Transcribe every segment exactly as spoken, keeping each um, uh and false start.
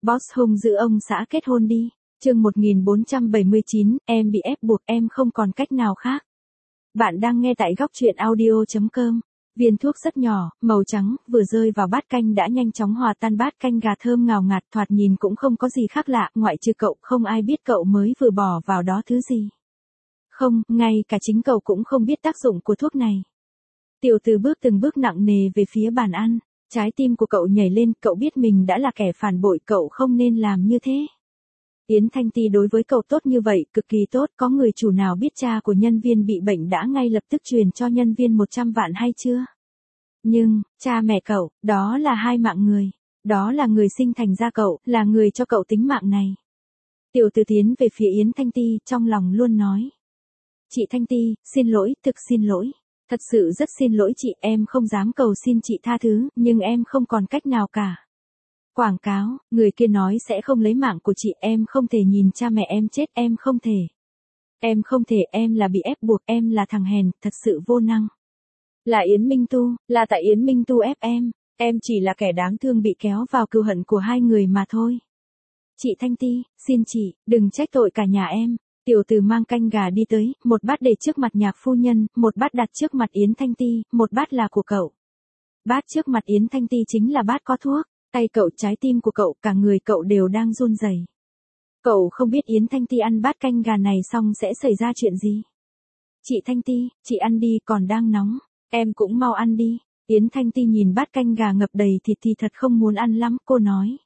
Boss hung giữ ông xã kết hôn đi. Chương một nghìn bốn trăm bảy mươi chín, em bị ép buộc em không còn cách nào khác. Bạn đang nghe tại góc truyện audio chấm com. Viên thuốc rất nhỏ, màu trắng, vừa rơi vào bát canh đã nhanh chóng hòa tan bát canh gà thơm ngào ngạt, thoạt nhìn cũng không có gì khác lạ, ngoại trừ cậu, không ai biết cậu mới vừa bỏ vào đó thứ gì. Không, ngay cả chính cậu cũng không biết tác dụng của thuốc này. Tiểu Từ bước từng bước nặng nề về phía bàn ăn, trái tim của cậu nhảy lên, cậu biết mình đã là kẻ phản bội, cậu không nên làm như thế. Yến Thanh Ti đối với cậu tốt như vậy, cực kỳ tốt, có người chủ nào biết cha của nhân viên bị bệnh đã ngay lập tức truyền cho nhân viên một trăm vạn hay chưa? Nhưng, cha mẹ cậu, đó là hai mạng người, đó là người sinh thành ra cậu, là người cho cậu tính mạng này. Tiểu Từ tiến về phía Yến Thanh Ti, trong lòng luôn nói. Chị Thanh Ti, xin lỗi, thực xin lỗi. Thật sự rất xin lỗi chị, em không dám cầu xin chị tha thứ, nhưng em không còn cách nào cả. Quảng cáo, người kia nói sẽ không lấy mạng của chị, em không thể nhìn cha mẹ em chết, em không thể. Em không thể, em là bị ép buộc, em là thằng hèn, thật sự vô năng. Là Yến Minh Tu, là tại Yến Minh Tu ép em, em chỉ là kẻ đáng thương bị kéo vào cừu hận của hai người mà thôi. Chị Thanh Ti, xin chị, đừng trách tội cả nhà em. Tiểu Từ mang canh gà đi tới, một bát để trước mặt nhạc phu nhân, một bát đặt trước mặt Yến Thanh Ti, một bát là của cậu. Bát trước mặt Yến Thanh Ti chính là bát có thuốc, tay cậu, trái tim của cậu, cả người cậu đều đang run rẩy. Cậu không biết Yến Thanh Ti ăn bát canh gà này xong sẽ xảy ra chuyện gì. Chị Thanh Ti, chị ăn đi, còn đang nóng, em cũng mau ăn đi. Yến Thanh Ti nhìn bát canh gà ngập đầy thịt thì thật không muốn ăn lắm, cô nói.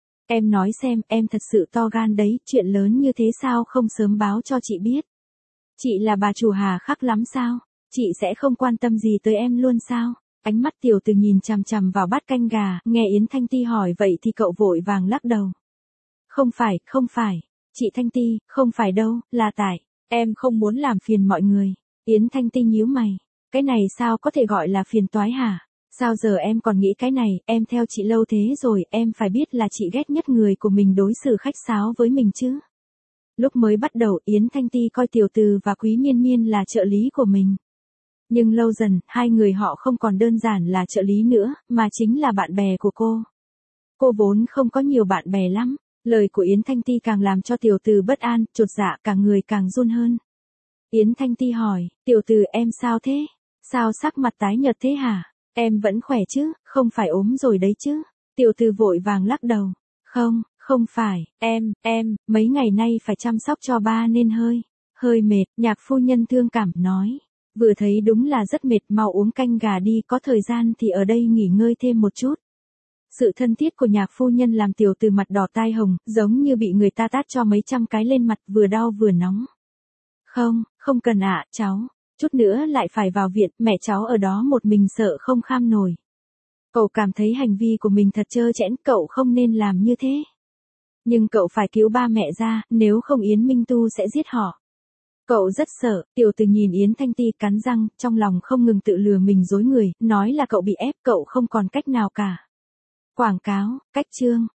Em nói xem, em thật sự to gan đấy, chuyện lớn như thế sao không sớm báo cho chị biết. Chị là bà chủ hà khắc lắm sao, chị sẽ không quan tâm gì tới em luôn sao. Ánh mắt Tiểu Từ nhìn chằm chằm vào bát canh gà, nghe Yến Thanh Ti hỏi vậy thì cậu vội vàng lắc đầu. Không phải, không phải, chị Thanh Ti, không phải đâu, là tại, em không muốn làm phiền mọi người. Yến Thanh Ti nhíu mày, cái này sao có thể gọi là phiền toái hả? Sao giờ em còn nghĩ cái này, em theo chị lâu thế rồi, em phải biết là chị ghét nhất người của mình đối xử khách sáo với mình chứ. Lúc mới bắt đầu Yến Thanh Ti coi Tiểu Từ và Quý Miên Miên là trợ lý của mình. Nhưng lâu dần, hai người họ không còn đơn giản là trợ lý nữa, mà chính là bạn bè của cô. Cô vốn không có nhiều bạn bè lắm, lời của Yến Thanh Ti càng làm cho Tiểu Từ bất an, chột dạ, cả người càng run hơn. Yến Thanh Ti hỏi, Tiểu Từ em sao thế? Sao sắc mặt tái nhợt thế hả? Em vẫn khỏe chứ, không phải ốm rồi đấy chứ? Tiểu Từ vội vàng lắc đầu. Không, không phải, em, em, mấy ngày nay phải chăm sóc cho ba nên hơi, hơi mệt, nhạc phu nhân thương cảm nói. Vừa thấy đúng là rất mệt, mau uống canh gà đi, có thời gian thì ở đây nghỉ ngơi thêm một chút. Sự thân thiết của nhạc phu nhân làm Tiểu Từ mặt đỏ tai hồng, giống như bị người ta tát cho mấy trăm cái lên mặt, vừa đau vừa nóng. Không, không cần ạ, cháu. Chút nữa lại phải vào viện, mẹ cháu ở đó một mình sợ không kham nổi. Cậu cảm thấy hành vi của mình thật trơ trẽn, cậu không nên làm như thế. Nhưng cậu phải cứu ba mẹ ra, nếu không Yến Minh Tu sẽ giết họ. Cậu rất sợ. Tiểu Từ nhìn Yến Thanh Ti cắn răng, trong lòng không ngừng tự lừa mình dối người, nói là cậu bị ép, cậu không còn cách nào cả. Quảng cáo, cách chương.